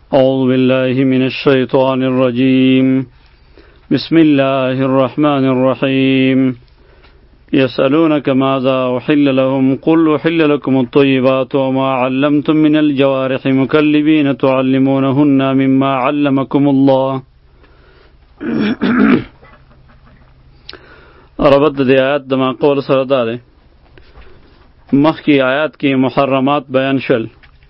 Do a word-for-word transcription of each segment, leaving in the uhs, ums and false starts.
أعوذ بالله من الشيطان الرجيم بسم الله الرحمن الرحيم يسألونك ماذا أحل لهم قل أحل لكم الطيبات وما علمتم من الجوارح مكلبين تعلمونهن مما علمكم الله ربط دی آیات دما قول سرداده مخی آیات کی محرمات بیان شل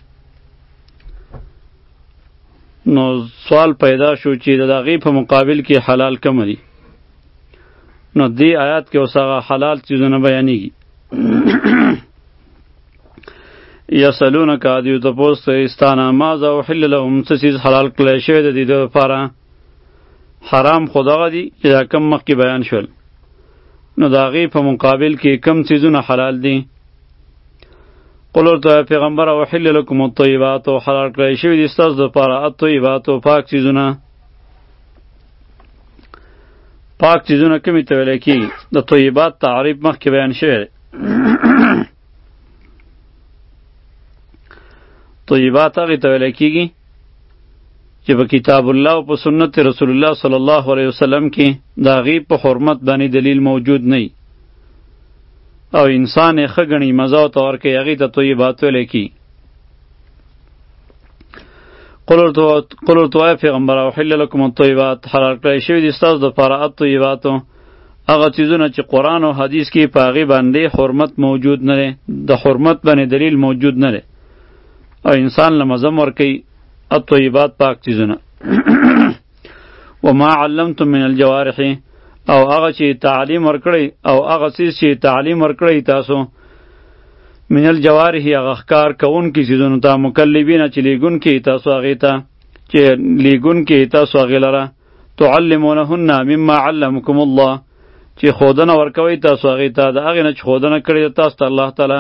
نو سوال پیدا شو چې د دغې په مقابل کې حلال کم دي نو دی آیات کې اوس هغه حلال چیزونه بیانېږي یسألونک دوی تپوس کوي ستانه ماذا احل لهم څه څیز حلال کړی شوی د دوی دپاره حرام خو دغه دي چې دا کم مخکې بیان شول نو د هغې په مقابل کې کم چیزونه حلال دي قل ورته پیغمبر احل لکم الطیبات او حلال کړی شوي دي ستاسو دپاره الطیبات پاک چیزونه پاک چیزونه کومې ته ویلی کېږي د طیبات تعریف مخکې بیان شوی دی طیبات هغې ته ویلی کېږي چې په کتاب الله او په سنت رسول الله صلی الله علیه وسلم کې د هغې په حرمت باندې دلیل موجود نه او انسان یې ښه ګڼي مزه ورته ورکوي هغې ته طیبات ویلی کېږي قل ورته وایه پیغمبره احل لکم الطیبات حلال کړی شوي دي ستاسو دپاره الطیباتو هغه څیزونه چې قرآن او حدیث کې په هغې باندې حرمت موجود نه دی د حرمت باندې دلیل موجود نه دی او انسان له مزه ورکوي الطیبات پاک چیزونه وما علمتم من الجوارح او هغه چې تعلیم ورکړی او هغه څیز چې تعلیم ورکړی تاسو من الجوارح هغه ښکار کوونکي څیزونو ته مکلبینه چې لیږونکي تاسو هغې ته چې لیږونکي تاسو هغې لره تعلمونهن مما علمکم الله چې ښودنه ورکوئ تاسو هغې ته د هغې نه چې ښودنه کړې ده تاسو ته الله تعالی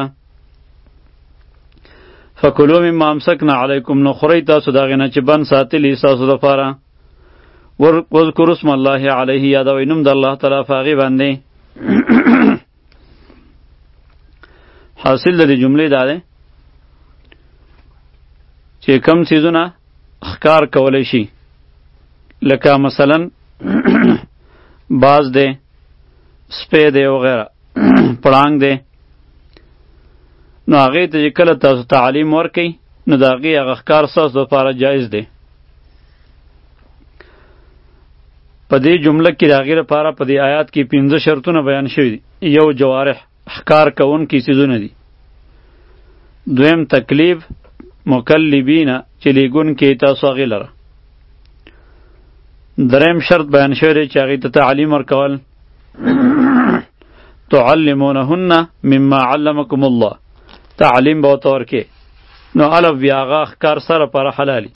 فکلوا مما امسکنا علیکم نو خورئ تاسو د هغې نه چې بند ساتلي ستاسو دپاره واذکروا اسم الله علیه یادوئ نوم د الله تعالی په هغې باندې حاصل د دې جملې دا دی چې کم څیزونه ښکار کولی شي لکه مثلا باز دی سپی دی وغیره پړانګ دی نو هغې ته چې کله تاسو تعلیم ورکئ نو د هغې هغه ښکار ستاسو دپاره جایز دی په دې جمله کې د هغې لپاره په دې آیات کې پنځه شرطونه بیان شوي دي یو جوارح ښکار کوونکي څیزونه دي دویم تکلیف مکلبینه چې لیږونکي تاسو هغې لره دریم شرط بیان شوی دی چې هغې ته تعلیم ورکول تعلمونهن مما علمکم الله تعلیم به ورته ورکې نو الف بیا هغه ښکار سره پاره حلالي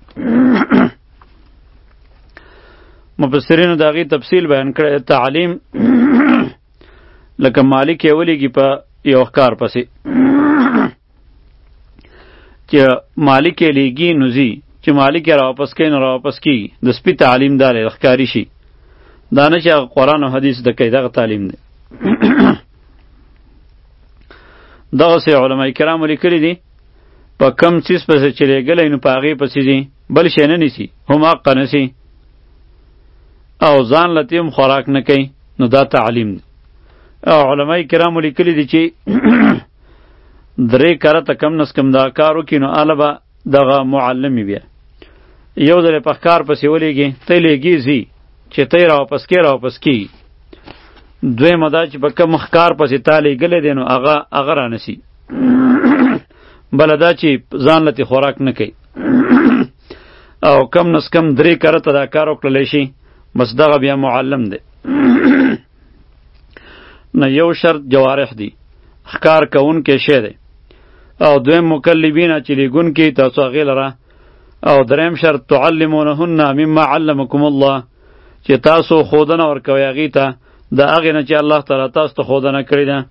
مفسرینو د هغې تفصیل بیان کړی تعلیم لکه مالک یې ولیږي په یو ښکار پسې چې مالک یې لیږي نو ځي چې مالک یې راواپس کوي نو راواپس کېږي د سپي تعلیم دا دی ښکاري شي دا نه چې هغه قرآن او حدیث زده کوي دغه تعلیم دی دغسې علما کرامو لیکلي دي په کم څیز پسې چې لیږلی نو په هغې پسې ځي بل شی نه نیسي هم حقه نسي او ځان له تیم خوراک نه کوي نو دا تعلیم دی او علماء کرامو لیکلي دي چې درې کرته کم نس کم دا کار وکړي نو هله به دغه معلمي بیا یو ځل یې په ښکار پسې ولیږي ته یې لیږي ځي چې ته یې راواپس کړې راواپس کېږي دویمه دا چې په کوم ښکار پسې تا لیږلی دی نو هغه هغه رانسي بله دا چې ځان له تې خوراک نه کوي او کم نس کم درې کرته دا کار وکړلی شي بس دغه بیا معلم دی نه یو شرط جوارح دی ښکار کوونکی شی دی او دویم مکلبینه چې لیږونکي تاسو هغې لره او دریم شرط تعلمونهن مما علمکم الله چې تاسو ښودنه ورکوئ هغې ته د هغې نه چې الله تعالی تاسو ته ښودنه کړې ده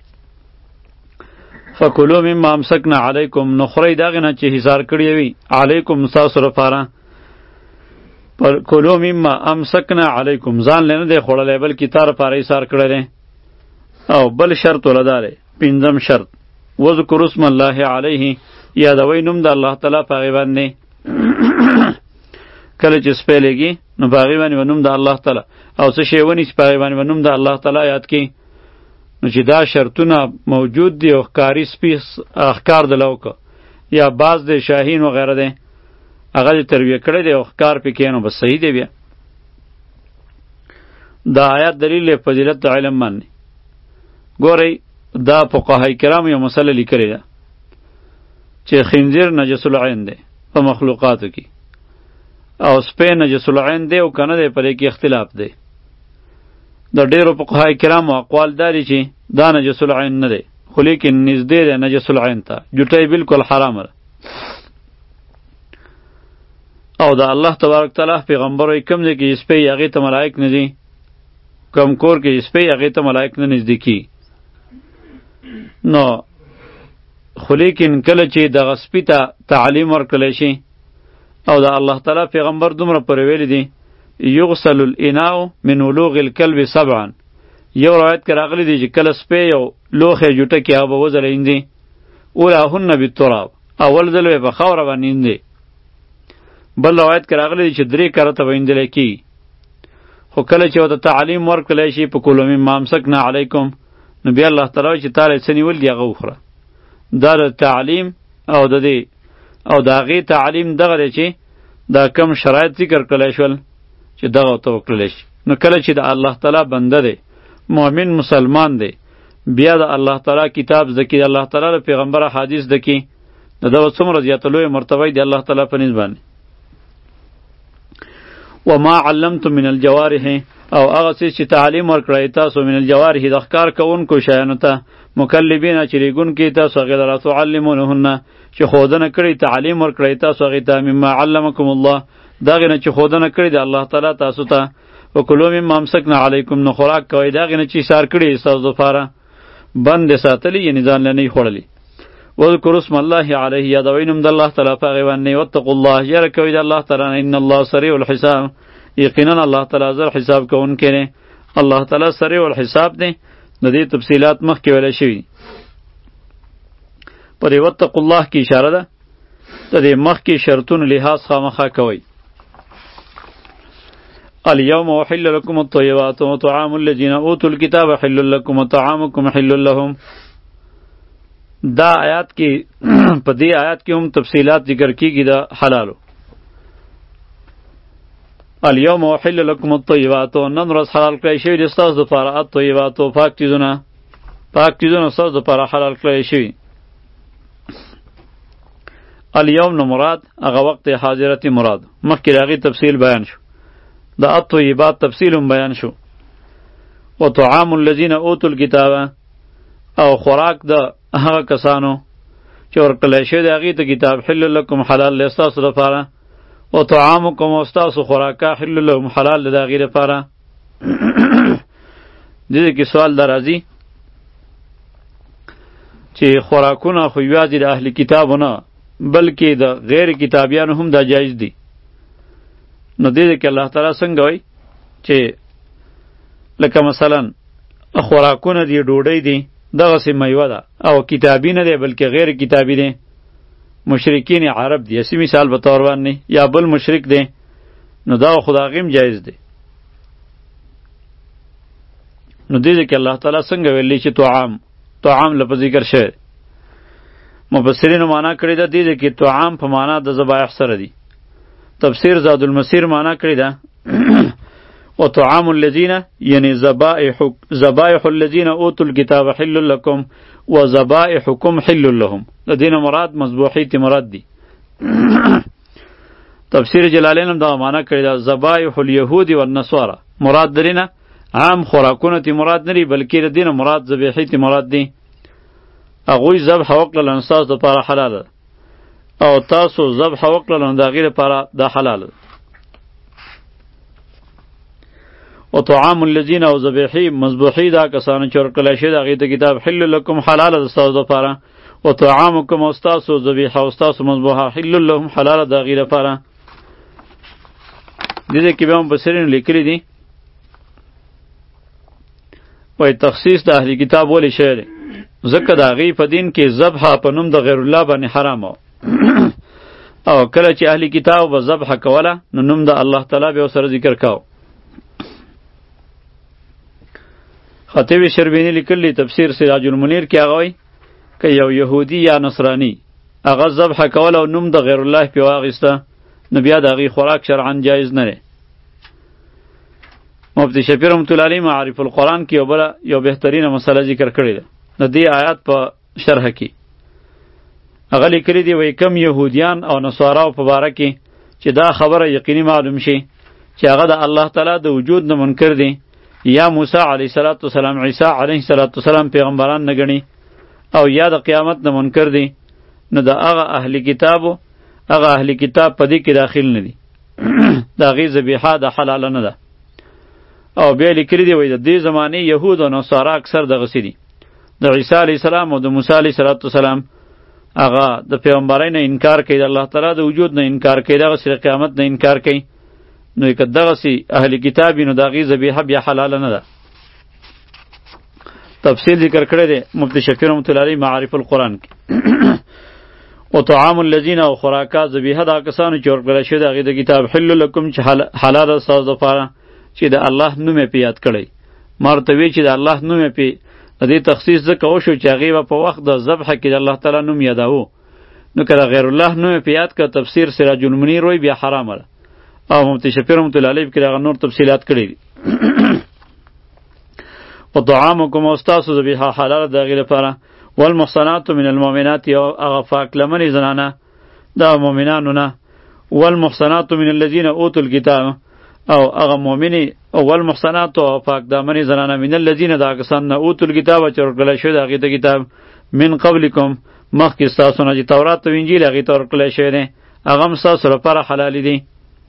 فکلوا مما امسکنا علیکم نو خورئ د هغې نه چې حصار کړی وي علیکم ستاسو لپاره پر کلو مما امسکنا علیکم ځان له نه دی خوړلی بلکې تا لپاره حصار کړی دی او بل شرط ولدا دی پنځم شرط وذکروا اسم الله علیه یادوئ نوم د الله تعالی په هغې باندې کله چې سپی لګي نو په هغې باندې به نوم د الله تعالی او څه شی ونیسي په هغې باندې به نوم د الله تعالی یاد کړي. نو چې دا شرطونه موجود دي او ښکاري سپي ښکار دله وکړه یا باز دی شاهین وغیره دی هغه دې تربیه کړی دی او ښکار پې کوي نو بس صحیح دی. بیا دا آیات دلیل دی فضیلت د علم باندې. ګورئ دا فقهای کرامو یو مسله لیکلې ده چې خنزیر نجس العین دی په مخلوقاتو کې او سپی نجس العین دی او کنه دی په دې کې اختلاف دی. د ډیرو فقهای کرامو اقوال داري چې دا نجس العین نه دی خو لیکن نږدې دی نجس العین ته جوټی بالکل حرامه ده. او د الله تبارک تعالی پیغمبر وایي کوم ځای کې سپی هغې ته ملایک نه دي کوم کور کې سپی هغې ته ملایک نه نږدې کي. نو خو لیکن کله چې دغه سپي ته تعلیم ورکړلی شي او د الله تعالی پیغمبر دومره پورې ویلی دی یغسل الاناء من ولوغ الکلب سبعا. یو روایت کې راغلی دی چې کله سپی یو لوښی جوټه کې هغه به وځلېندي اولاهن بالتراب اول ځل به په خاوره باندې ایندي. بل روایت کې راغلی دی چې درې کرته به ایندلی کېږي. خو کله چې ورته تعلیم ورکړلی شي په کلو مما امسکنا علیکم نو بیا الله تعالی وایي چې تا له څه نیول دي هغه وخوره. دا د تعلیم او د دې او د هغې تعلیم دغه دی چې دا کم شرایط ذکر کړلی شول چې دغه ورته وکړلی شي. نو کله چې د الله تعالی بنده دی مؤمن مسلمان دی بیا د الله تعالی کتاب زده کي د الله تعالی د پیغمبر احادیث زده کي د دغه څومره زیاته لویه مرتبه دی الله تعالی په نسبت باندې. وما علمتم من الجوارح او هغه څه چې تعلیم ورکړی تاسو من الجوارح د ښکار کوونکو شیانو ته مکلبین چې ریګونکي تاسو هغې لره تعلمونهن چې ښودنه کړې تعلیم ورکړی تاسو هغې ته مما علمکم الله د هغې نه چې ښودنه کړې د الله تعالی تاسو ته وکلو مما امسکنا علیکم نو خوراک کوئ د هغې نه چې ایثار کړي ستاسو دپاره بند یې ساتلي یعنې ځان له نه یې خوړلي. واذکروا اسم الله علیه یادوئ نوم د الله تعالی په هغې باندې واتقوا الله یره کوئ د الله تعالی نه ان الله سریع الحساب یقینا الله تعالی زر حساب کوونکی دی. الله تعالی سریع الحساب دی. د دې تفصیلات مخکې ویلی شوي په دې واتقوا الله کې اشاره ده د دې مخکې شرطونو لحاظ خامخا کوئ. اليوم احل لكم الطيبات وطعام الذين اوتوا الكتاب حل لكم وطعامكم حل لهم. دا آیات کې په دې آیات کې هم تفصیلات ذکر کیږي د حلالو. اليوم احل لكم الطيبات نن ورځ حلال کړی شوي دي ستاسو دپاره الطیبات پاک چیزونه پاک چیزونه ستاسو دپاره حلال کړی شوي. اليوم نو مراد هغه وقت حاضرتی مراد مخکې د هغې تفصیل بیان شو د الطیبات تفصیل هم بیان شو. وطعام الذین اوتوا الکتاب او خوراک د هغه کسانو چې ورکړلی شوی د هغې ته کتاب حل لکم حلال دی ستاسو دپاره وطعامکم او ستاسو خوراکه حل لهم حلال دی د هغې دپاره. دې کې سوال دا راځي چې خوراکونه خو یوازې د اهل کتابو نه بلکې د غیر کتابیانو هم دا جایز دي. نو دې کې الله تعالی څنګه وایي چې لکه مثلا خوراکونه دی ډوډۍ دی دغسې میوه ده او کتابي نه دی بلکې غیر کتابي دی مشرکین عرب دی اسی مثال به طور باندې یا بل مشرک دی نو دا خو د هغې هم جایز دی. نو دې کې الله تعالی څنګه ویلی چې طعام طعام لپاره ذکر شوی مفسرینو معنا کړې ده دې کې طعام په معنا د ذبایح سره دی. تفسیر زاد المسیر معنا کړی ده وطعام الذین یعنی ذبائح ذبائح الذین اوتوا الکتاب حل لکم وذبائحکم حل لهم د دې نه مراد مذبوحیت مراد دی. تفسیر جلالین هم دا معنا کړی ده ذبائح الیهود والنصارى مراد درینه عام خوراکونه تی مراد نری بلکې د دې نه مراد ذبیحیت مراد دی. هغوی ذبح وکړل نو ستاسو دپاره حلال ده او تاسو ذبح وکړل نو د هغې دپاره دا حلال ده. و طعام الذین او ذبیحی مذبوحی دا کسانو چې ورکړلی شوی د هغې ته کتاب حل لکم حلاله ده ستاسو دپاره و طعامکم او ستاسو ذبیحه او ستاسو مذبوحه حل لهم حلاله د هغې دپاره. دې ځای کې بیا مفسرینو لیکلي دي وایي تخصیص د اهل کتاب ولې شوی دی ځکه د هغې په دین کې ذبحه په نوم د غیر الله باندې حرام و او کله چې اهلی کتاب به ذبح کوله نو نوم د الله تعالی به سره ذکر کاو. خطیب شربینی لیکلی تفسیر سراج المنیر کې هغه وایي که یو یهودی یا نصرانی هغه ذبح کوله او نوم د غیر الله پې واخیسته نو بیا د هغې خوراک شرعا جایز نه دی. مفتی شفیع رحمت الله علیه معارف القرآن کې یو بله یو بهترینه مسله ذکر کړې ده د دې آیات په شرح کې. هغه لیکلي دي وایي کم یهودیان او نصاراو په باره کې چې دا خبره یقیني معلوم شي چې هغه د الله تعالی د وجود نه منکر دي یا موسی علیه السلام عیسی علیه السلام پیغمبران نه ګڼي او یا د قیامت نه منکر دي نو د هغه اهل کتابو هغه اهل کتاب په دې کې داخل نه دي. د هغې ذبیحه د حلاله نه ده. او بیا لیکلي دي وایي د دې زمانې یهود او نصارا اکثر دغسې دي. د عیسی علیه السلام او د موسی علیه السلام هغه د پیغمبرۍ نه انکار کوي، د الله تعالی د وجود نه انکار کوي، دغسې د قیامت نه انکار کوي. نو که دغسې اهل کتاب وي نو د هغې ذبیحه بیا حلاله نه ده. تفصیل ذکر کړی دی مفتی شفیع رحمت الله علیه معارف القرآن کې. و طعام الذین او خوراکات ذبیحه دا کسانو چې ورکړل شوي د هغې د کتاب حل لکم چې حلاله ستاسو دپاره چې د الله نوم یې پې یاد کړی. ما ورته وی چې د الله نوم یې پې د دې تخصیص ځکه وشو چې هغې به په وخت د ذبحه کې د الله تعالی نوم یاداوه. نو که د غیر الله نوم یې پې یاد کړه تفسیر سراج المنیر وایي بیا حرامه ده. او مفتی شفیع رحمت الله علیه کې دغه نور تفصیلات کړي دي. و طعامکم او ستاسو ذبیحه حلاله د هغې لپاره والمحصنات من المؤمنات او هغه پاک لمنې زنانه د مؤمنانو نه والمحصنات من الذین اوتوا الکتاب او هغه مؤمنې والمحصنات او پاک دامنې زنانه من الذین د هغه کسان نه اوتوا الکتاب چې ورکړلی شوی د هغې ته کتاب من قبلکم مخکې ستاسو نه چې تورات او انجیل هغې ته ورکړلی شوی دی هغه هم ستاسو لپاره حلالې دي.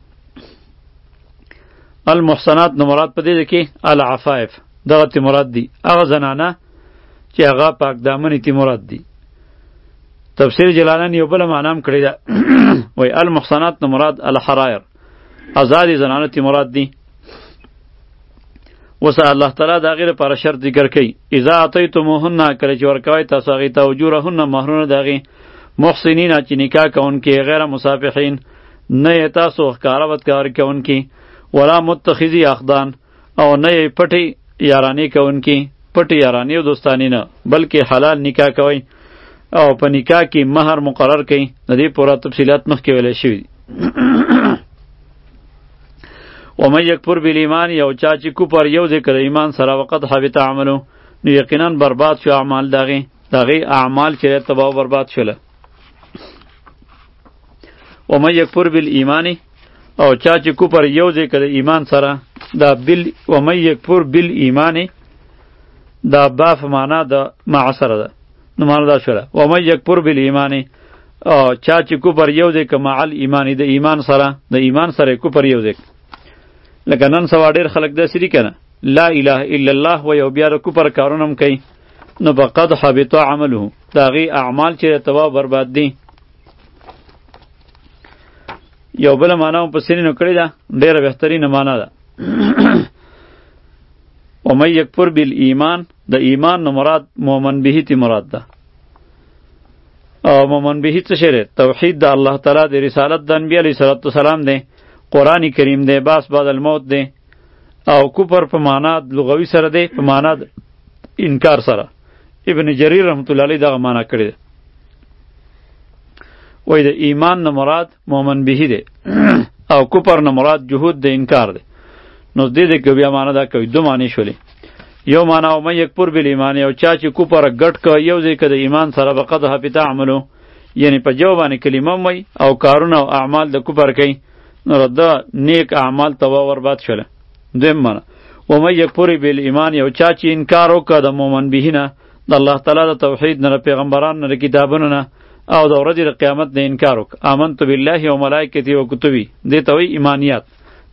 المحصنات نه مراد په دې کې العفائف دغه تی مراد دي هغه زنانه چې هغه پاک دامنې تی مراد دي. تفسیر جلالین یو بله معنی هم کړې ده وایي المحصنات نه مراد الحرایر ازادې زنانه تی مراد دي. اوس الله تعالی د هغې لپاره شرط ذکر کوي اذا اتیتموهن کله چې ورکوئ تاسو هغې ته اجورهن مهرونه د هغې محسنین چې نکاح کوونکي غیر مصافحین نه یې تاسو ښکاره بدکاري کوونکي ولا متخذي اخدان او نه یې پټې یارانې کوونکي پټې یارانې او دوستانې نه بلکې حلال نکاح کوئ او په نکاح کې مهر مقرر کوئ. د دې پوره تفصیلات مخکې ویلی شوي دي. ومن یکفر بالایمان یو چا چې کفر یو ځای کړه ایمان سره وقد حبط عملو نو یقینا برباد شو اعمال د هغې د هغې اعمال چې تباه و برباد شوله. ومن یکفر بالایمان او چا چې کفر یو ځای کړه ایمان سره دا بل ومن یکفر بالایمان دا با په معنا د مع سره ده نو معنا دا شوله ومن یکفر بالایمان او چا چې کفر یو ځای که مع الایمان د ایمان سره د ایمان سره کفر یو ځای لکه نن سوا ډېر خلک داسې دي که نه لا اله الا الله وایي او بیا د کفر کارونه هم کوي نو فقد حبط عمله د هغې اعمال چې تباه برباد دي. یو بله معنا هم په سینینو کړې ده ډېره بهترینه معنا ده. ومن یکفر بالایمان د ایمان نه مراد مؤمن به تی مراد ده. او مؤمن به څه شی دی؟ توحید د الله تعالی د رسالت د انبیا علیه صلات وسلام دی، قرآن کریم دی، باس بعد الموت دی. او کفر په معنا لغوي سره دی په معنا انکار سره. ابن جریر رحمت الله علیه دغه معنا کړې ده. وای د ایمان نه مراد مؤمن به دی او کفر نه مراد جهود د انکار دی. نو دې دې کې بیا معنا دا کوي دو معنی شولې. یو معنا او مې یک پر بل ایمان او چا چې کفر ګټ ک یو ځای کې د ایمان سره بقد حبط عملو یعنی په جوابانه کلمه وای او کارونه او اعمال د کفر کوي نو رد نیک اعمال تبا برباد شول. دیم معنا او مې یک پر بل ایمان او چا چې انکار وکړ د مؤمن به نه د الله تعالی د توحید نه پیغمبرانو نه کتابونو نه او د ورځې د قیامت نه انکار وکړ. آمنت بالله و ملائکته و کتبه دې ته وی ایمانیات.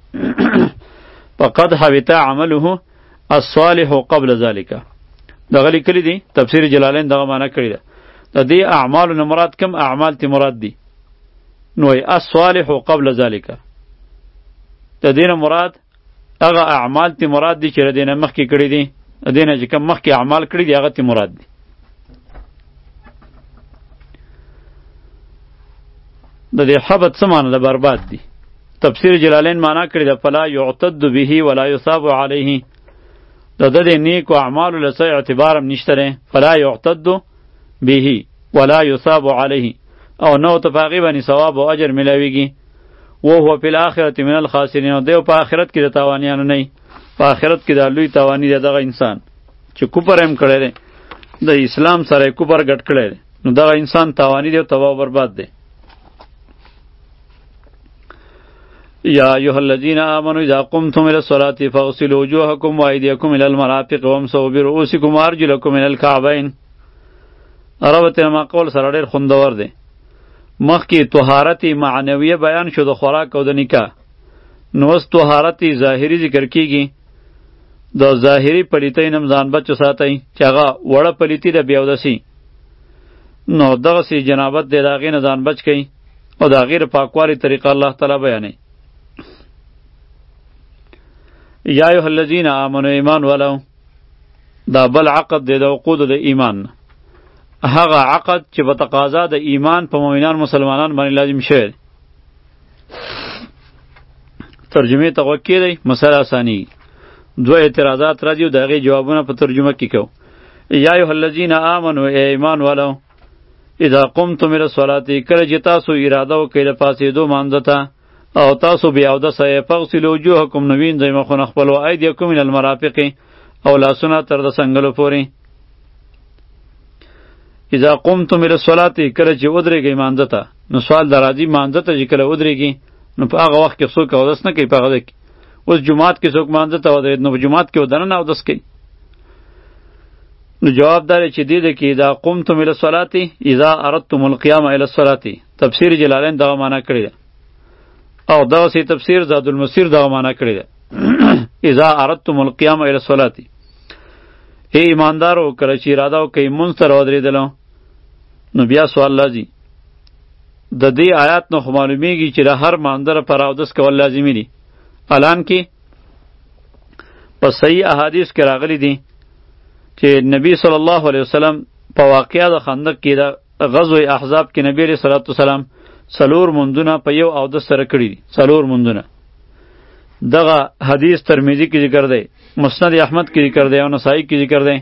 فقد حبط عمله الصالح قبل ذلك دغه لیکلي دي تفسیر جلالین دغه معنا کړی ده. د دې اعمالو نه مراد کم اعمال تی مراد دي نو ای الصالح قبل ذلك د دې نه مراد هغه اعمال تی مراد دي چې د دې نه مخکې کړی دي د دې نه چې کم مخکې اعمال کړی دي هغه تی مراد دي. د دې حبط څه معنی ده؟ برباد دي. تفسیر جلالین معنا کړی ده فلا یعتد به ولا یصاب علیه، د د دې نیکو اعمالو له څه اعتبار هم نشته دی، فلا یعتد به ولا یصاب علیه، او نو ته په هغې باندې ثواب او اجر میلاویږي. وهو فی الآخرة من الخاسرین، او دی په آخرت کې د تاوانیانو نه وي، په آخرت کې د لوی تاوانی دی دغه انسان چې کفر هم کړی دی، د اسلام سره یې کفر ګډ کړی دی، نو دغه انسان تاوانی دی او تباه و برباد دی. یا ایها الذین آمنوا اذا قمتم الى الصلاة فاغسلوا وجوهکم وایدیکم الى المرافق وامسحوا برؤوسکم وارجلکم الى الکعبین. عربت ما قول سره ډېر خوندور دی. مخکې طهارت معنویه بیان شو د خوراک او د نکاح، نو اوس طهارت ظاهري ذکر کیږي. د ظاهري پلیتۍ نه ځان بچ ساتئ چې هغه وړه پلیتي ده بې اودسي، نو دغسې جنابت دی د هغې نه ځان بچ کوئ او د هغې د پاکوالي طریقه الله تعالی بیانوي. یا ایها الذین آمنوا ایمان ولو، دا بل عقد دی د عقودو د ایمان، هغه عقد چې په تقاضا د ایمان په مؤمنان مسلمانان باندې لازم شوی. ترجمه ته غوږ کیدئ مسله اساني. دوه اعتراضات راځي او د هغې جوابونه په ترجمه کې کوو. یا ایها الذین آمنوا ای ایمان ولو اذا قمتم الى الصلاة، کله چې تاسو اراده وکئ د پاڅېدو مانځه ته او تاسو بې اودسه یې، فاغسلوا وجوهکم، نو وینځئ مخونه خپل، و ایدیکم الى المرافق، او لاسونه تر د څنګلو پورې. اذا قمتم الى الصلاة، کله چې ودرېږئ مانځه ته، نو سوال در راځي مانځه ته چې کله ودرېږي نو په هغه وخت کې څوک اودس نه کوي په هغه ځای کې. اوس جومات کې څوک مانځه ته ودرېد نو په جومات کې ودننه اودس کوي. نو جواب دا دی چې دې ده کې اذا قمتم الى الصلاة اذا اردتم القیام الى الصلاة، تفسیر جلالین دغه معنا کړې ده، او دغسې تفسیر زاد المسیر دغه معنا کړې ده اذا اردتم القیام الى الصلاة. ای ایماندارو کله چې اراده وکئ مونځ ته راودرېدلو، نو بیا سوال راځي د دې آیات نه خو معلومیږي چې د هر مانځه لپاره اودس کول لازمي دي. الان کې په صحیح احادیث کې راغلی دي چې نبی صلی الله علیه وسلم په واقعه د خندق کې د غزوه احزاب کې نبی علیه صلوات وسلام څلور مونځونه په یو اودس سره کړي دي. څلور مونځونه دغه حدیث ترمذی کې ذکر دی، مسند احمد کې ذکر دی او نسائی کې ذکر دی.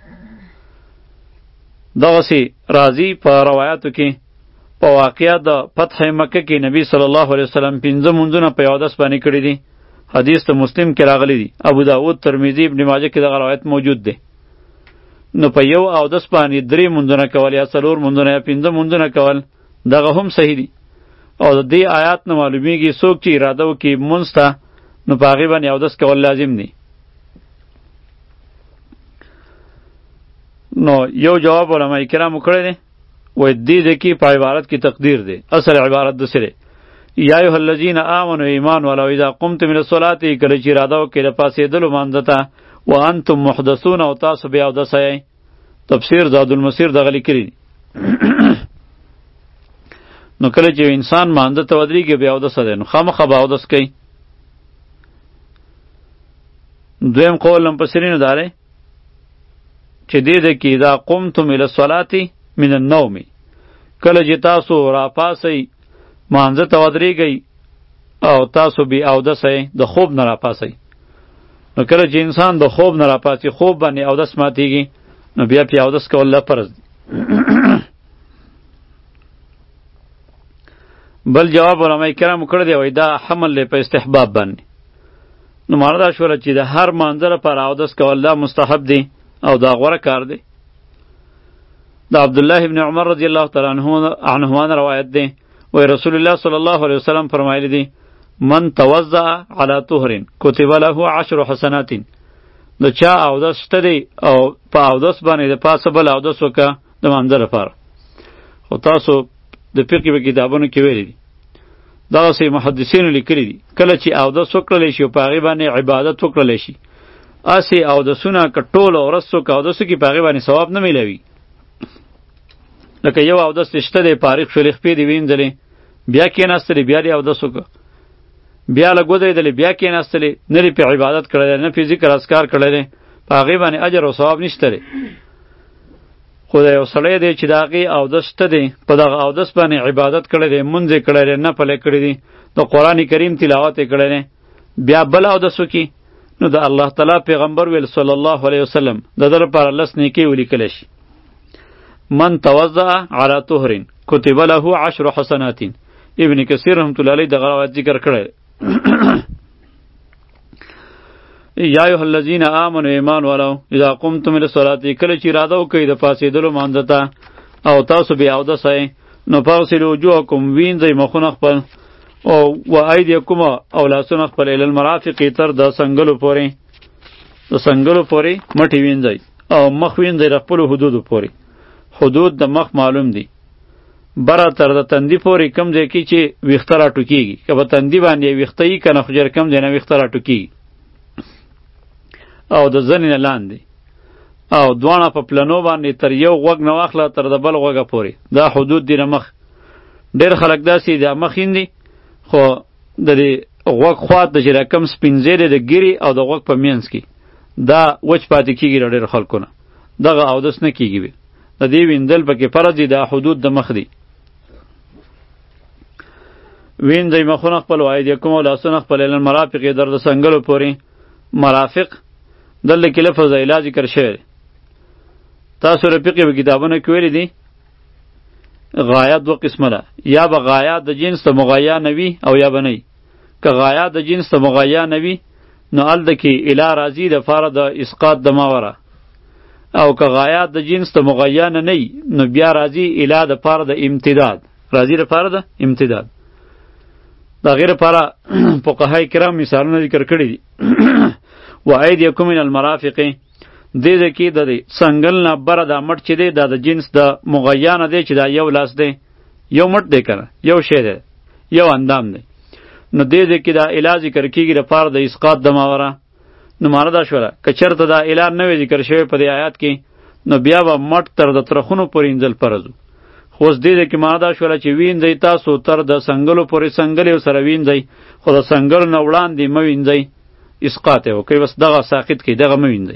دغسې راځي په روایاتو کې په واقعه د فتح مکه کې نبی صلی الله علیه وسلم پنځه مونځونه په یو اودس باندې کړي دي. حدیث ته مسلم کې راغلی دی، ابو داود، ترمذی، ابن ماجه کې دغه روایت موجود دی. نو په یو اودس باندې درې مونځونه کول یا څلور مونځونه یا پنځه مونځونه کول دغه هم صحیح دي. او د دې آیات نه معلومیږي څوک چې اراده وکړي مونځ ته، نو په هغې باندې اودس کول لازم دی. نو یو جواب علماء کرامو کړی دی، وایي دې ځای کې په عبارت کې تقدیر دی، اصل عبارت داسې دی یا ایها الذین آمنوا ایمان ولو اذا قمتم الى الصلاة، کله چې اراده وکړئ د پاڅېدلو مانځه ته، وانتم محدثون، او تاسو بې اودسه یئ. تفسیر زاد المسیر دغه لیکلي دي. نو کله چې انسان مانځه ته ودرېږي بې اودسه دی، نو خامخا به اودس کوي. دویم قول مفسرینو دا دی چې دې ده کې اذا قمتم الى الصلاة من النوم، کله چې تاسو راپاسئ مانځه ته ودرېږئ او تاسو بې اودسه یئ، د خوب نه راپاسئ. نو کله چې انسان د خوب نه راپاسي، خوب باندې اودس ماتېږي، نو بیا پې اودس کول لا فرض دی. بل جواب علماء کرامو کړی دی، وایي دا حمل دی په استحباب باندې. نو معنا دا شوله چې د هر مانځه لپاره اودس کول دا مستحب دی او دا غوره کار دی. د عبدالله ابن عمر رضی الله تعالی عنهما روایت دی، وی رسول الله صلی الله علیه وسلم فرمایلی دی من توضع علی طهر کتب له عشر حسنات، د چا اودس شته دی او په اودس باندې د پاسه بل اودس وکړه د مانځه لپاره. خو تاسو د فقه په کتابونو کې ویلي دي، دغسې محدثینو لیکلي دي کله چې اودس وکړلی شي او په هغې باندې عبادت وکړلی شي، هسې اودسونه که ټوله ورځ څوک اودس وکړي په هغې باندې ثواب نه میلاوي. لکه یو اودس دې شته دی، فارغ شولې، خپې دې وینځلې، بیا کېناستلې، بیا دې اودس وکړه، بیا لږ ودرېدلې، بیا کېناستلې، نه دې پې عبادت کړی دی، نه پې ذکر اذکار کړی دی، په هغې باندې اجر او ثواب نشته دی. خو د یو سړی دی چې د هغې اودس شته دی، په دغه اودس باندې عبادت کړی دی، مونځ یې کړی دی، نفل یې کړی دی، د قرآن کریم تلاوت یې کړی دی، بیا بل اودس وکړي، نو د الله تعالی پیغمبر ویل صلی الله علیه وسلم د ده لپاره لس نیکۍ ولیکلی شي. من توضأ علی طهر کتب له عشر حسنات. ابن کثیر رحمت الله علیه دغه روایت ذکر کړی. یا ایها الذین آمنوا ایمان والو اذا قمتم الی الصلاة، کله چې اراده وکئ د پاڅېدلو مانځه ته او تاسو بې اودسه یې، نو فاغسلوا وجوهکم، وینځئ مخونه خپل، او و ایدیکم او لاسونه خپل الی المرافق، تر د سنګلو پورې، د سنګلو پورې مټې وینځئ او مخ وینځئ د خپلو حدودو پورې. حدود د مخ معلوم دي، بره تر د تندي پورې کم ځای کې چې ویښته راټوکېږي، که په تندي باندې ویښته یي که نه، خو ډېر کم ځای نه ویښته راټوکېږي، او د زنې نه لاندې، او دواړه په پلنو باندې تر یو غوږ نه واخله تر د بل غوږه پورې، دا حدود دي د مخ. ډېر خلک داسې د مخ یندي، خو د دې غوږ خوا ته چې راکم سپین ځای دی د ګیرې او د غوږ په منځ کې، دا وچ پاتې کېږي له ډېرو خلکو نه، دغه اودس نه کېږي. د دې ویندل پکې فرض دي، دا حدود د مخ دي. وینځئ مخونه خپل، وایدیکم او لاسونه خپل الی المرافق، در د سنګلو پورې. مرافق دلته کې لفظ اله ذکر شوی دی. تاسو رفقې په کتابونو کې ویلي دي غایه دوه قسمه ده، یا به غایه د جنس د مغیا نه وي او یا به نه وي. که غایه د جنس د مغیا نه وي نو هلته کې اله راځي د پاره د اسقاط د ماوره، او که غایه د جنس د مغیا نه نه وي نو بیا راځي اله د پاره د امتداد، راځي د پاره د امتداد. د هغې لپاره فقهای کرام مثالونه ذکر کړي دي. و ایدیکم من المرافق، دې ده کې د سنګل نه بره دا مټ چې دی دا د جنس د مغیا نه دی، چې دا یو لاس دی، یو مټ دی که نه، یو شی دی، یو اندام دی. نو دې ده کې دا اله ذکر کېږي لپاره د اسقاط د ماوره. نو معنه دا شوله که چېرته دا اله نه وی ذکر شوی په دې آیات کې، نو بیا به مټ تر د ترخونو پورې انځل فرض و. خو اوس دې ده کې معنه دا شوله چې وینځئ تاسو تر د سنګلو پورې، سنګل یې سره وینځئ، خو د سنګلو نه وړاندې مه وینځئ، اسقاط یې وکړئ، بس دغه ساقط کړئ، دغه مه وینځئ.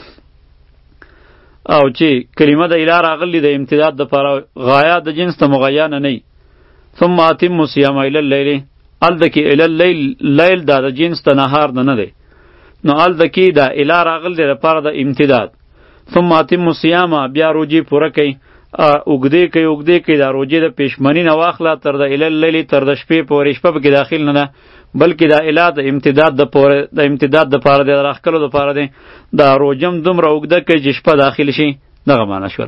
او چې کلمه د اله راغلي د امتداد دپاره، غایه د جنس د مغیا نه نه وي. ثم اتموا الصیام الی اللیل، هلته کې الی اللیل، لیل دا د جنس د نهار نه نه دی، نو هلته کې دا اله راغلی دی دپاره د امتداد. ثم اتموا الصیام، بیا روجې پوره کوئ، اوږدې کوئ اوږدې کوئ، دا روجې د پېشمني نه واخله تر د الی اللیل، تر د شپې پورې. شپه پکې داخل نه ده، بلکې دا اله د امتداد د پورې، د امتداد دپاره دی، د راښکلو دپاره دی. دا روجم دومره اوږده کوي چې شپه داخل شي، دغه معنی شوله.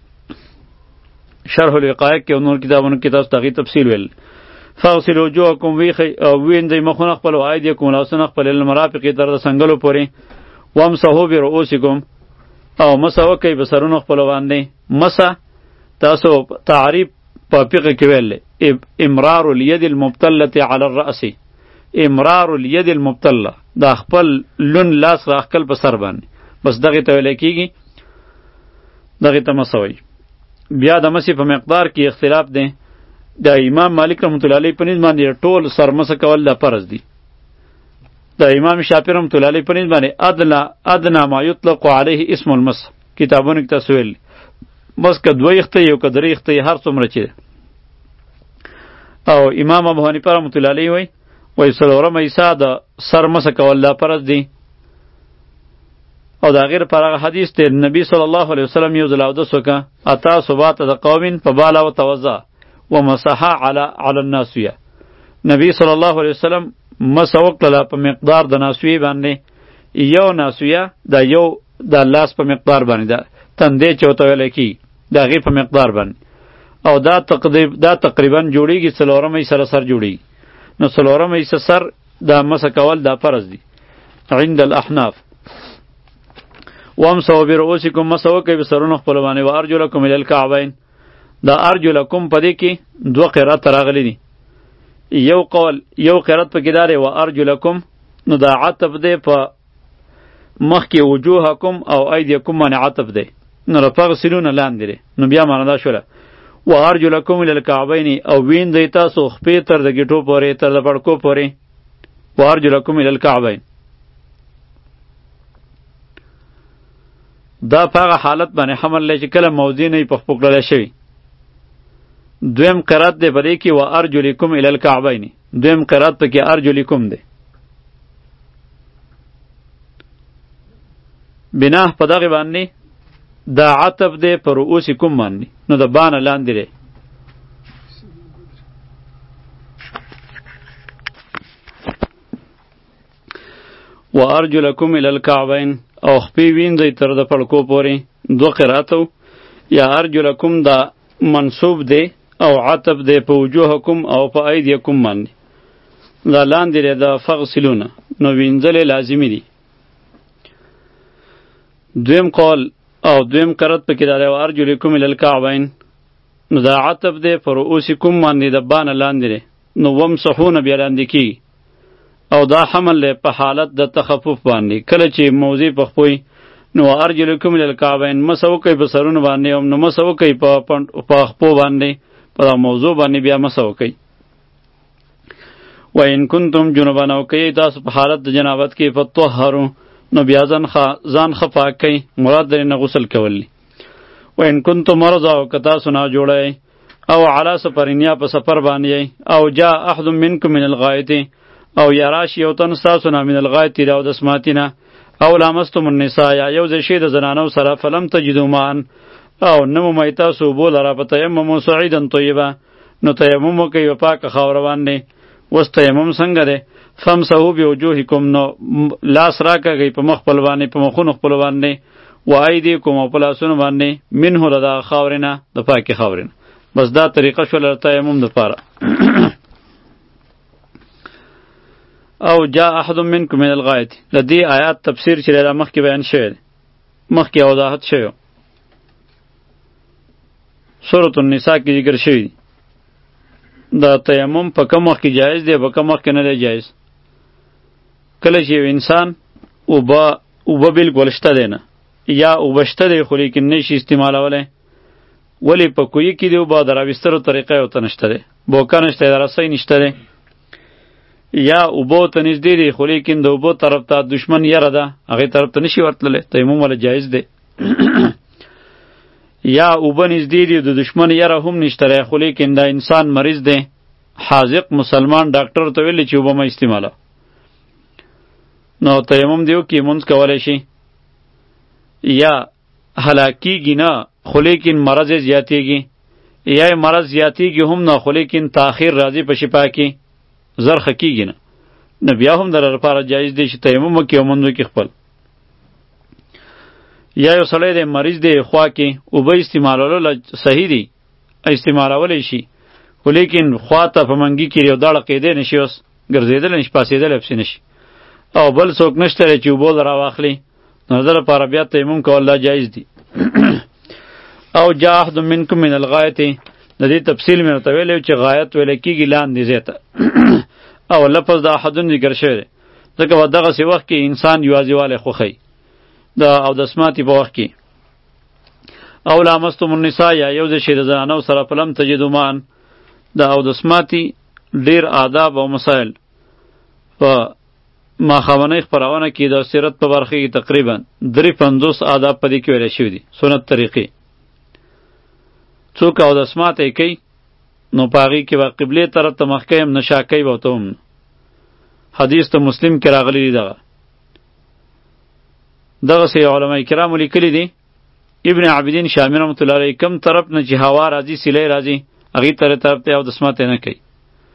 شرح الوقایه کې او نور کتابونو کې تاسو ته هغې تفصیل ویل. فاغسلوا وجوهکم، وینځئ مخونه خپل، وایدیکم، لاسونه خپل الی المرافق، تر د سنګلو پورې. وامسحوا برؤوسکم، او مسح وکئ په سرونو خپلو باندې. مسح تاسو تعریف په فقه کې ویل امرار الید المبتلة علی الرأس، امرار الید المبتله، دا خپل لون لاس راخکل په سر باندې، بس دغه ته ویل کېږي، دغه ته مسح وایي. بیا د مسح په مقدار کې اختلاف دی. د امام مالک رحمت الله علیه په نسبت باندې ټول سر مسح کول دا فرض دي. د امام شافعي رحمت الله علیه په نسبت باندې ادنا ادنا ما یطلق علیه اسم المسح، کتابونو کې تاسو ویل بس که دوه یخته یو که درې یخته هر څومره چې. او امام ابو حنیفه رحمت الله علیه وایي وای څلورم ایسا د سر مسح کول دا فرض دی. او دا غیر پر هغه حدیث دی نبی صلی الله علیه وسلم یو ځل اودس وکړه، اتا صبات د قوم فبالا وتوضا ومسح علی علی الناسیه. نبی صلی الله علیه وسلم مسح وکړه په مقدار د ناسیه باندې، یو ناسیه دا یو د لاس په مقدار باندې، دا تندې چوته ویل کی دا غیر په مقدار باندې، او دا تقریبا دا تقریبا جوړیږي څلورم ای سره سر جوړیږي. نو څلورم ای سر دا مسح کول دا فرض دی عند الاحناف. وامسحوا برؤوسکم، مسح وکئ په سرونو خپلو باندې. وارجلکم الی الکعبین، دا ارجلکم په دې کې دوه قرات راغلي دي. یو قول یو قرات په کې داره و ارجلکم، نو دا عطف دی په مخکې وجوهکم او ایدیکم باندې عطف دی، نو رفغسلون لاندې دی، نو بیا معنا دا شوله و ارجلکم الی الکعبین، او وینځئ تاسو خپې تر د ګیټو پورې، تر د پړکو پورې. و ارجلکم الی الکعبین. دا په هغه حالت باندې حمل لري چې کله موضوع نه په پکړل شي. دویم قرات دی په دې کې و ارجلکم الی الکعبین. دویم قرات په کې ارجلکم دی. بنا په دغه باندې دا عطف دی پر رؤوسکم باندې، نو د بانه لاندې دی. و ارجلکم الی الکعبین او خپې وینځئ تر د پړکو پورې. دو قراتو یا ارجلکم دا منصوب دی او عطف دی په وجوهکم او په ایدیکم باندې. دا لاندې دی د فغسلونه، نو وینځل لازمی دی. دویم قول او دویم قرات پکې دا دی و ارجلکم الی الکعبین، نو دا عطف دی په رؤوسکم باندې د بانه لاندې دی، نو ومسحونه بیا لاندې کیږي. او دا حمل له په حالت د تخفف باندې، کله چې موضوع په خوی نو ارجلکم الی الکعبین مسو کوي په سرونه باندې، او نو مسو کوي په په خپو باندې، په موضوع باندې بیا مسو کوي. و ان کنتم جنبا او کوي تاسو په حالت د جنابت کې فطهروا، نو بیا ځان خ ځان خپاک کوي، مراد درنه غسل کول. و ان کنتم مرضى او کتا سنا جوړی او علی سفرین یا په سفر باندې، او جاء احد منکم من الغایت او یراش یو تن ستاسو نه من الغایت او د سماتینه، او لامستم النساء یا یو ځای شي د زنانو سره، فلم تجدوا مان او نمو میتا سو بول را په تیمم سعیدا طیبه، نو تیمم کوي په پاک خاور باندې. وس تیمم څنګه ده؟ فمسحوا بوجوهکم، نو لاس راکږئ په مخ خپل باندې، په مخونو خپل باندې، و ایدیکم او په لاسونو باندې، منه لدا خاورینه د پاکې خاورینه. بس دا طریقه شوله تیمم دپاره. او جاء احد منکم من الغایت، د دې آیات تفسیر چې دا مخکې بیان شوی دی، مخکې وضاحت شوی سورۃ النساء کې ذکر شوی دی. دا تیمم په کوم وخت کې جایز دی، په کوم وخت کې نه دی جایز. کله چې یو انسان اوبه اوبه بالکل شته دی نه، یا اوبه شته دی خو لیکن نشي استعمالولی، ولې په کوی کې دی اوبه د راویستلو طریقه یې ورته نشته دی، بوکه نشته دی، رسۍ نشته دی، یا اوبو ته نږدې دی خو لیکن د اوبو طرف ته دشمن یره ده، هغې طرف ته نشي ورتللی، تیمم ولا جایز دی. یا اوبه نږدې دي د دشمن یره هم نشته دی خو لیکن دا انسان مریض دی، حاذق مسلمان ډاکټر ته ویلی چې اوبه مه استعماله، نو تیمم دی وکړي، مونځ کولی شي. یا هلاکیږي نه خو لیکن مرض یې زیاتیږي، یا یې مرض زیاتیږي هم نه خو لیکن تاخیر راځي په شفا کې، زر خکیږي نه، نو بیا هم در لپاره جایز دی چې تیمم وکړي او مونځ وکړي خپل. یا یو سړی دی مریض دی خوا کې اوبه استعمالولو صحیح دی، استعمالولی شي خو لیکن خوا ته په منګي کې یو داړه قیدی نشي، اوس ګرځېدلی نشي، پاسېدلی پسې نشي، او بل څوک نشته دی چې اوبو له راواخلي، نو د ده لپاره بیا تیمم کول دا جایز دی. او جاء احد منکم من الغایت، د دې تفصیل مې ورته ویلی چې غایت ویلی کېږي لاندې ځای ته، او لفظ د احدون ذکر شوی دی، ځکه په دغسې وخت کې انسان یوازېوالی خوښوي د اودسماتي په وخت کې. او لامستم النساء یا یو ځای شي د زنانو سره، فلم تجدوا ماء، د اودسماتي ډېر آداب او مسایل په ماښامنۍ خپرونه کې د سیرت په برخه کې تقریبا درې پنځوس آداب په دې کې ویلی شوي دي، سنت طریقې. څوک اودسماتی کوي نو په هغې کې به قبلې طرف ته مخ کوي هم نه، شا کوي به ورته هم نه. حدیث ته مسلم کې راغلی دی. دغه دغسې علماء کرامو لیکلي دي. ابن عابدین شامی رحمت الله علیه کم طرف نه چې هوا راځي سیلی راځي هغې طرف طرف ته اودسماتی نه کوي.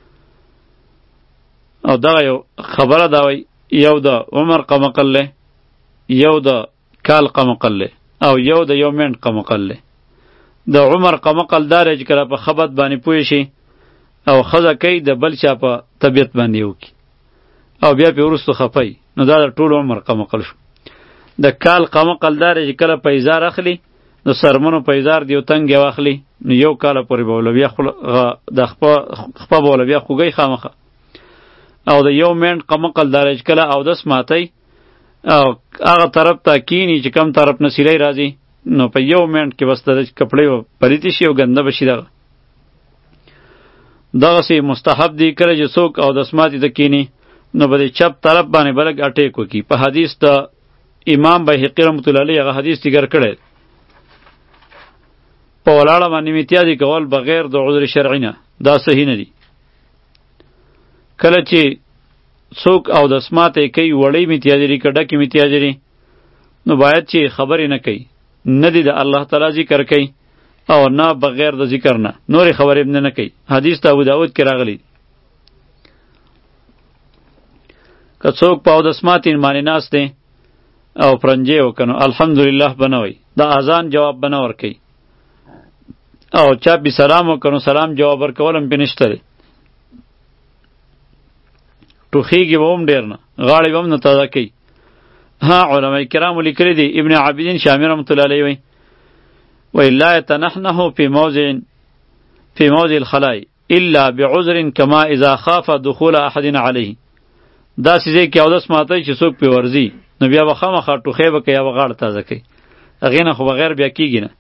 او دغه یو خبره دا وایي، یو د عمر قمقل دی، یو د کال قمقل دی، او یو د یو منټ قمقل دی. د عمر قمقل دا دی چې کله په خبت باندې پوه شي او ښځه کوي د بل چا په طبیعت باندې وکړي او بیا پې وروستو خفه نو دا د ټول عمر قمقل شو. د کال قمقل دا دی چې کله پیزار اخلي نو سرمنو پیزار دی یو تنګ یې واخلي نو یو کاله پورې به ولو بیا د خپه به ولو بیا خوږی خامخه. او د یو منټ قمقل دا دی چې کله اودس ماتی او هغه طرف ته کینی چې کم طرف نه سیلی راځي نو په یو منټ کې بس د کپړې پریتې شي او ګنده به شي. دغه دغسې مستحب دی کله چې څوک اودس ماتي ته کینی نو به د چپ طرف باندې به لږ اټیک وکړي. په حدیث د امام بهقی رحمت الله علیه هغه حدیث ذکر کړی په ولاړه باندې میتیازي کول بغیر د عذر شرعي نه دا صحیح نه دي. کله چې څوک او د سماته کوي وړی میتیازي لري که ډکې میتیازي لري نو باید چې خبرې نه کوي، نه دي د الله تعالی ذکر کوي او نه بغیر د ذکر نه نورې خبرې نه نه کوي. حدیث ته ابو داود کې راغلی که څوک په اودس ماتین باندې ناست دی او پرنجې وکنو الحمدلله بنوي د اذان جواب بنه ورکوي او چا بی سلام وکنو سلام جواب ورکول هم پې نشته دی. ټوخیږي به هم ډېر نه، غاړې به هم نه تازه کوي. ها علماء کرامو لیکلی دی، ابن عابدین شامی رحمت الله علیه وی وی لا یتنحنحو فی موضع فی موضع الخلاء الا بعذر کما اذا خاف دخول احد علیه. دا سیزه کې اودس ماتی چې څوک پې ورځي نو بیا به خامخا ټوخی به کوي یا به غاړه تازه کوي، هغې نه خو بغیر بیا کېږي نه.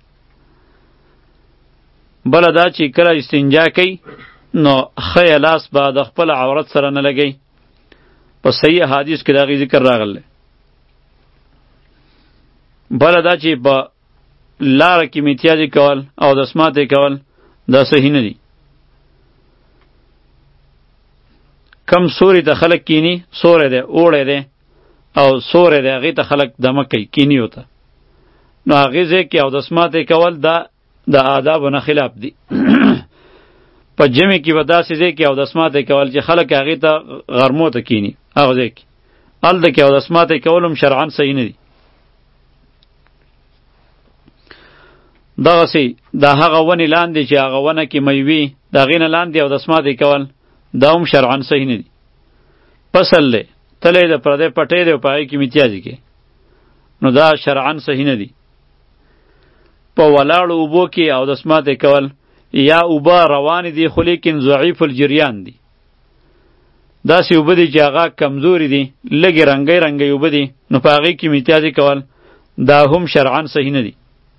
بله دا چې کله استنجا کوي نو ښه لاس به د خپل عورت سره نه لګوي، په صحیح حدیث کې د هغې ذکر راغلی. بله دا چې په لاره کې میتیازي کول او د سماتی کول دا صحیح نه دي. کم سوری ته خلق کینی سوری دی اوړی دی او سوری دی هغې ته خلق دمه کوي کینی وته نو هغې ځای کې اودس ماتی کول دا د آدابو نه خلاف دي. په جمع کې به داسې ځای کې اودس ماتی کول چې خلک هغې ته غرمو ته کینی هغه ځای کې هلته کې اودس ماتی کول هم شرعا صحیح نه دي. دغسې د هغه ونې لاندې چې هغه ونه کې میوې د هغې نه لاندې اودس ماتی کول دا هم شرعا صحیح نه دي. فصل دی تلی د پردی پټی دی او په هغې کې میتیازي کې نو دا شرعا صحیح نه دي. په ولاړو اوبو کې اودس ماتی کول یا اوبه روانې دي خو لیکن ضعیف الجریان دي، داسې اوبه دي چې هغه کمزوري دي لږې رنګی رنګی اوبه دي نو په هغې کې میتیازي کول دا هم شرعا صحیح نه دي.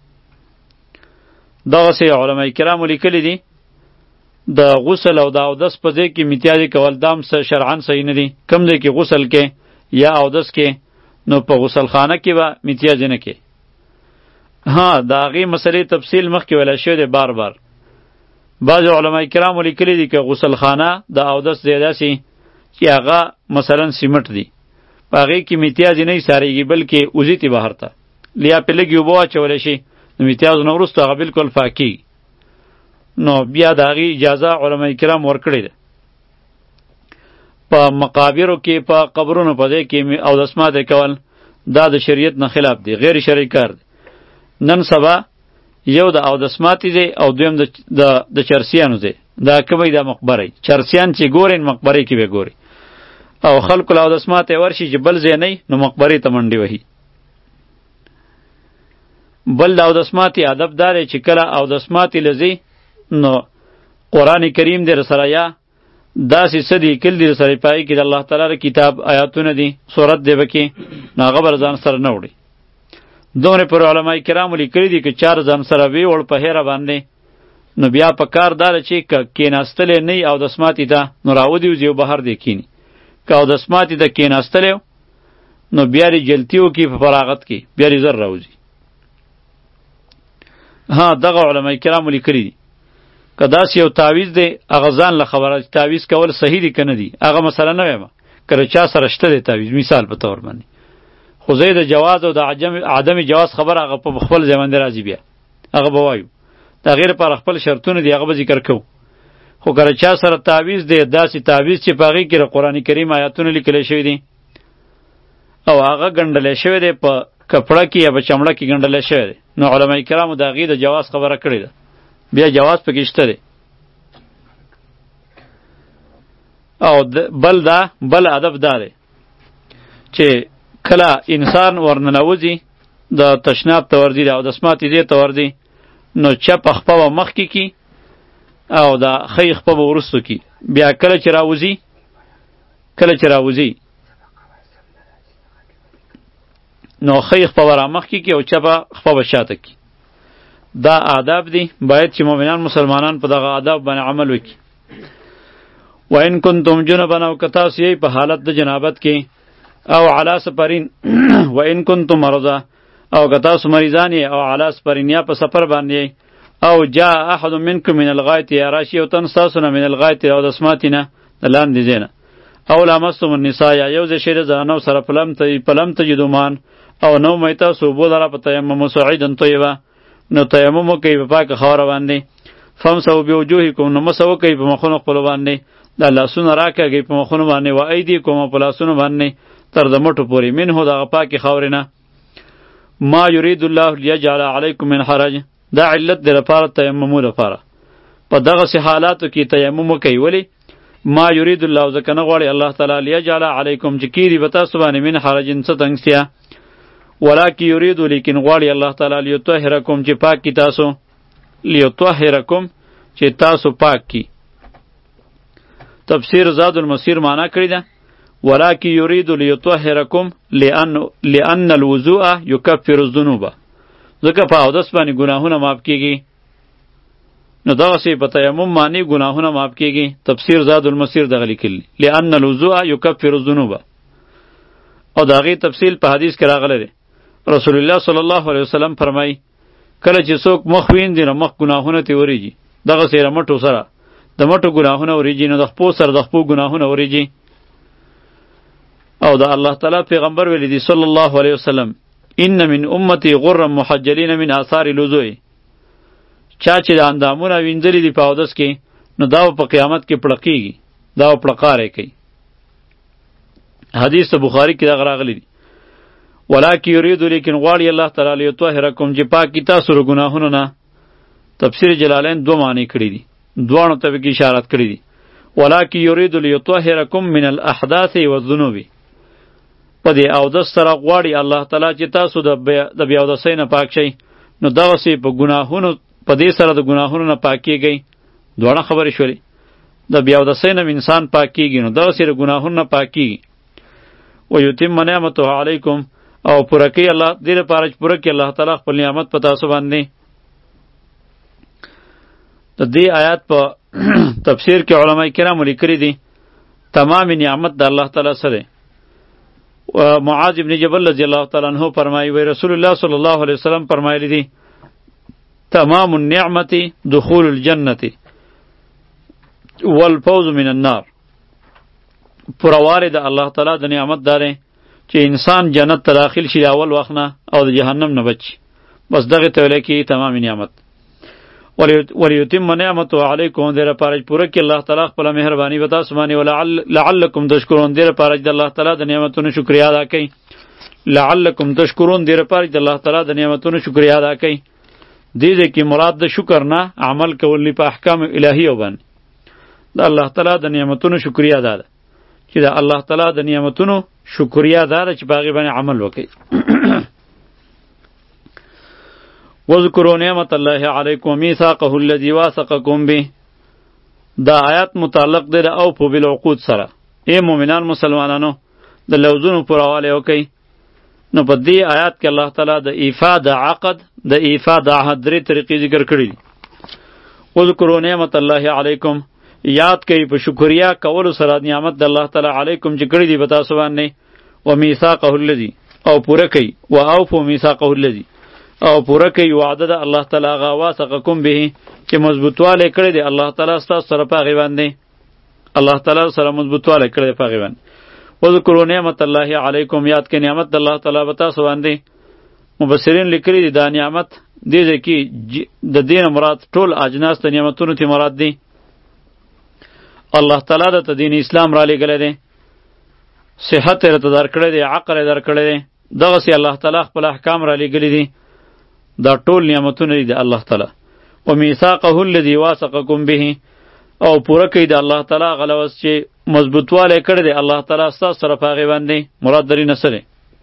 دغسې علماء کرامو لیکلی دي د غسل او د اودس په ځای کې میتیازي کول دا هم شرعا صحیح نه دي. کوم ځای کې غسل کې یا اودس کې نو په غسل خانه کې به میتیازي نه کې. ها د هغې مسلې تفصیل مخکې ویلی شوی دی بار بار. بعضې علماء کرامو لیکلی دي که غسل خانه د اودس ځای داسې چې هغه مثلا سیمټ دي په هغې کې میتیازي نه ایسارېږي بلکې وځي بهر ته یا پې لږې اوبه واچولی شي نو میتیازو نه وروسته هغه بلکل پاکېږي نو بیا د هغې اجازه علماء کرام ورکړې ده. په مقابرو کې په قبرونو په ځای کې اودس ماتی کول دا د شریعت نه خلاف دی، غیر شرعي کار دی. نن سبا یو د اودس ماتی دی او دویم د د چرسیانو دی، دا کومې د مقبرې چرسیان چې ګورین مقبرې کې به ګوري او خلکو له اودس ماتی ورشي چې بل ځای نه نو مقبرې ته منډې وهي. بل د اودس ماتی ادب دا دی چې کله اودس ماتی لځي نو قرآن کریم دی رسره یا داسې څه دي کل دي رسره پای کې د الله تعالی کتاب آیاتونه دي صورت دی پکې نو هغه به ځان سره نه وړي. دومره پر علماء کرامو لیکلي دي که چار ځان سره ویوړ په هیره باندې نو بیا په کار داره چې که کېناستلی نه وي اودس ماتي ته نو راودي وځي او بهر دی کیني. که اودس ماتي ته کېناستلی نو بیا یې جلتي وکړي په فراغت کې بیا یې زر راوځي. ها دغه علماء کرامو لیکلي دي که داسې یو تعویض دی هغه ځان له خبره تعویض کول صحیح دي که نه دي هغه مسله نه وایم که د چا سره شته دی تعویض مثال په طور باندې خو زه د جواز او د عدم جواز خبره هغه په خپل ځای باندې راځي بیا هغه به وایو د هغې لپاره خپل شرطونه دي هغه به ذکر کوو. خو که د چا سره تعویض دی داسې تعویض چې په هغې کې د قرآن کریم آیاتونه لیکلی شوي دي او هغه ګنډلی شوی دی په کپړه کې یا په چمړه کې ګنډلی شوی دی نو علماء کرامو د هغې د جواز خبره کړې ده بیا جواز پکې شته دی. او بل دا بل ادب دا دی چې کله انسان ورننوځي د تشناب ته ورځي د اودس ماتي ځای ته ورځي نو چپ خپه به مخکې کي او د ښی خپه به وروستو کي بیا کله چې راوځي کله چې راوځي نو ښی خپه به رامخکې کي او چپه خپه به شاته کي. دا آداب دي باید چې مؤمنان مسلمانان په دغه آداب باندې عمل وکړي. وان کنتم جنبا او که تاسو یې په حالت د جنابت کې او علی سفرین و ان کنتم مرضا او که تاسو مریضان یې او علی سفرین یا په سفر باندې او جاء احد منکم من الغایط یا راشي یو تن ستاسو نه من الغایط او د سماتی نه د لاندې ځای نه او لامستم النساء یا یو ځای شی د زنانو سره پلم ته پلم تجدومان او نو مې تاسو اوبو لره په تیمم صعیدا طیبه نو تیمم وکئ په پاکه خاوره باندې فامسحوا بوجوهکم نو مسح وکئ په مخونو خپلو باندې د لاسونه راکاږئ په مخونو باندې و ایدیکم په لاسونو باندې تر د مټو پورې منه دغه پاکې خاورې نه ما یرید الله لیجعل علیکم من حرج دا علت دی لپاره تیممو لپاره په دغسې حالاتو کې تیمم وکئ ولې ما یرید الله ځکه نه غواړي الله تعالی لیجعل علیکم چې کیږي به تاسو باندې من حرجن څه تنګسیا ولکن یرید لیکن غواړي الله تعالی لیطهرکم چې پاک کی تاسو لیطهرکم چې تاسو پاک کی تفسیر زاد المسیر معنا کړی ده ولکن یرید لیطهرکم لان لان الوضوء یکفر الذنوب ځکه په اودس باندې ګناهونه معاف کیږي نو دغسې په تیمم باندې ګناهونه معاف کیږي تفسیر زاد المسیر دغه لیکلی لان الوضوء یکفر الذنوب او د هغې تفصیل په حدیث کې راغلی دی رسول الله صلی الله علیه وسلم فرمایي کله چې څوک مخ وینځي نو مخ ګناهونه ترې وریږي دغسې د مټو سره د مټو ګناهونه وریږي نو د خپو سره د خپو ګناهونه وریږي او د الله تعالی پیغمبر ویلی دی صلی الله علیه وسلم ان من امتی غرا محجلین من آثار الوضوء چا چې د اندامونه وینځلي دي په اودس کې نو دا په قیامت کې پړقیږي دا پړقاری کوي حدیث بخاری کې دغه راغلی دی ولکن یرید لیکن غواړي الله تعالی لیطهرکم چې پاک کی تاسو له ګناهونو نه تفسیر جلالین دو معنی کړي دي دواړو ته پکې اشارات کړي دي ولکن یرید لیطهرکم من الاحداث والذنوب په دې اودس سره غواړي الله تعالی چې تاسو د د بیا اودسۍ نه پاک شئ نو دغسې په ګناهونو په دې سره د ګناهونو نه پاک کیږئ دواړه خبرې شولې د بیا اودسۍ نه انسان پاک کیږي نو دغسې د ګناهونو نه پاک کیږي ویتم نعمته علیکم او پوره کوي الله دې لپاره چې پوره کړي الله تعالی خپل نعمت په تاسو باندې د دې آیات په تفسیر کې علما کرام لیکلي دي تمام نعمت د الله تعالی سره معاذ ابن جبل رضی الله تعالی عنہ فرمایي وی رسول الله صلی الله علیه وسلم فرمایلی دي تمام النعمت دخول الجنة والفوز من النار پرواره د الله تعالی د نعمت داره چې انسان جنت ته داخل شي اول وخت نه او د جهنم نه بچ بس دغه ته ویل کی تمام نعمت ولیتم نعمته علیکم دیر پارج پوره کی الله تعالی خپل مهربانی وتا سبحانه ولعل لعلکم تشکرون دیر پارج د الله تعالی د نعمتونو شکریا ادا کړئ لعلکم تشکرون دیر پارج د الله تعالی د نعمتونو شکریا ادا کړئ دې دې کې مراد د شکر نه عمل کول په احکام الهی وبن د الله تعالی د نعمتونو شکریا ادا ده چې د الله تعالی د نعمتونو شکریا ادا ده چې باغی باندې عمل وکړي وذکروا نعمت الله علیکم میثاقه الذی واثقکم به دا آیات متعلق دی د اوفو بالعقود سره ای مؤمنان مسلمانانو د لوزونو پوروالی وکئ نو په دې آیات کې الله تعالی د ایفا د عقد د ایفا د عهد درې طریقې ذکر کړي دي وذکروا نعمت الله علیکم یاد کئ په شکریا کولو سره نعمت د الله تعالی علیکم چې کړي دي په تاسو باندې و میثاقه الذی او پوره کئ و اوفو میثاقه الذی او پوره کوي وعده د الله تعالی غا واسقکم به چې مضبوطواله کړی دی الله تعالی ستاسو سره پاغي باندې الله تعالی سره مضبوطواله کړی دی پاغي باندې وذکروا نعمت الله علیکم یاد کې نعمت د الله تعالی وتا سو باندې مبصرین لیکلي دي دا نعمت دې ځکه د دین مراد ټول اجناس د نعمتونو ته مراد دي الله تعالی د دین اسلام را لګل دی صحت یې تدار کړی دی عقل یې در کړی دی دغه سي الله تعالی خپل احکام را لګل دي دا ټول نعمتونه دي د الله تعالی و میثاقه الذی واثقکم به او پوره کوي د الله تعالی غلوس چې مضبوطواله کړی دی الله تعالی ستاسو سره پاغي باندې مراد درې نسره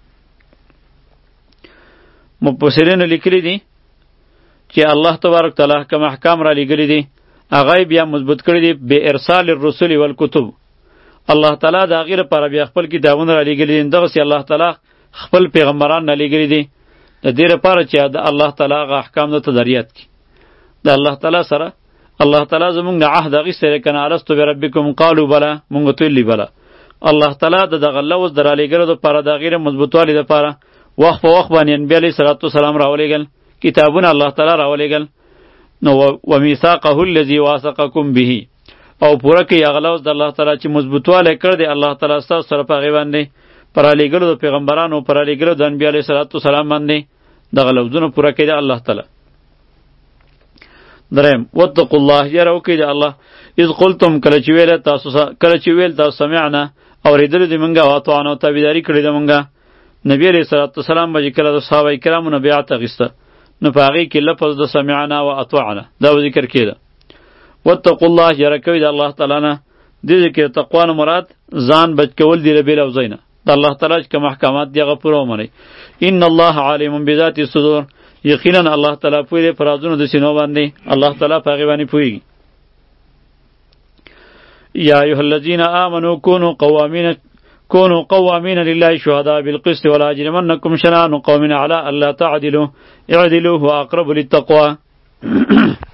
مفسرین لیکلي دي چې الله تبارک تعالی کوم احکام را لګلي دي هغه بیا مضبوط کړی دي به ارسال الرسل والکتب الله تعالی دا غیر پر بیا خپل کتابونه را لګلي دي دغه سي الله تعالی خپل پیغمبران را لګلي دي د دې لپاره چې د الله تعالی غ احکام د تدریات کی د الله تعالی سره الله تعالی زمونږ عهد غیستره کنه الستو بربکم قالوا بلا مونږ ته لی بلا الله تعالی د دغه لوز د رالیږلو دپاره د هغې د مضبوطوالي دپاره وخت په وخت باندې نبي علیه صلات وسلام راولېږل، کتابونه الله تعالی راولېږل. نو ومیثاقه الذي واثقکم به، او پوره کوي هغه لوز د الله تعالی چې مضبوطوالی کړ دی الله تعالی ستاسو سره په هغې باندې، په رالیږلو د پیغمبرانو، په رالیږلو د انبیا علیه صلات وسلام باندې دغه لوزونه پوره کوي دی الله تعالی. دریم واتقوا الله، یره وکړئ د الله. اذ قلتم، کله چې ویل تاسو کله چې ویل تاسو سمعنا، اورېدلو دې مونږه، او اطعنا، او تابعداري کړې ده مونږه. نبي علیه صلات وسلام به چې کله د صحابه کرامو نه بیعت اخیسته، نو په هغې کې لفظ د سمعنا و اطعنا دا به ذکر کېده. واتقوا الله، یره کوئ د الله تعالی نه. دې ځای کې د تقوا نه مراد ځان بچ کول دي له بې لفظۍ نه. د الله تعالی چې کوم احکامات دي هغه پوره ومنئ. ان الله علیم بذات الصدور، یقینا الله تعالی پوه دی په رازونو د سینو باندې، الله تعالی په هغې باندې پوهېږي. یا ایها الذین آمنوا کونوا قوامین كونوا قوامين لله شهداء بالقسط ولا يجرمنكم شنآن قوم على ألا تعدلوا اعدلوا هو أقرب للتقوى.